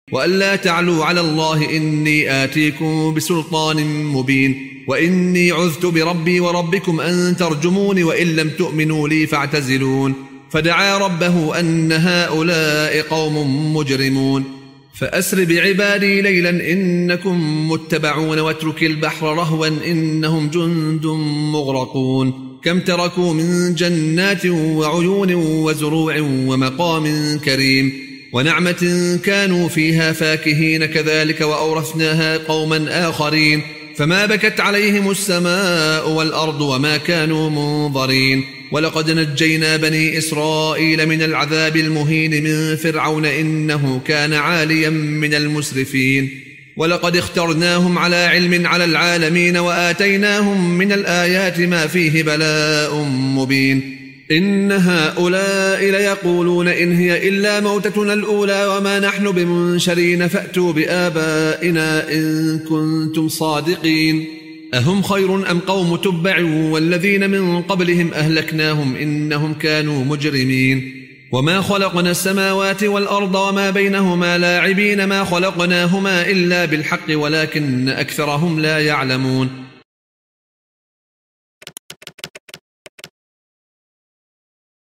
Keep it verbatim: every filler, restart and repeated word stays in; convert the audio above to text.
وألا تعلوا على الله إني آتيكم بسلطان مبين وإني عذت بربي وربكم أن ترجمون وإن لم تؤمنوا لي فاعتزلون فدعا ربه أن هؤلاء قوم مجرمون فأسر بعبادي ليلا إنكم متبعون واترك البحر رهوا إنهم جند مغرقون كم تركوا من جنات وعيون وزروع ومقام كريم ونعمة كانوا فيها فاكهين كذلك وأورثناها قوما آخرين فما بكت عليهم السماء والأرض وما كانوا منظرين ولقد نجينا بني إسرائيل من العذاب المهين من فرعون إنه كان عاليا من المسرفين ولقد اخترناهم على علم على العالمين وآتيناهم من الآيات ما فيه بلاء مبين إن هؤلاء ليقولون إن هي إلا موتتنا الأولى وما نحن بمنشرين فأتوا بآبائنا إن كنتم صادقين أهم خير أم قوم تبع والذين من قبلهم أهلكناهم إنهم كانوا مجرمين وما خلقنا السماوات والأرض وما بينهما لاعبين ما خلقناهما إلا بالحق ولكن أكثرهم لا يعلمون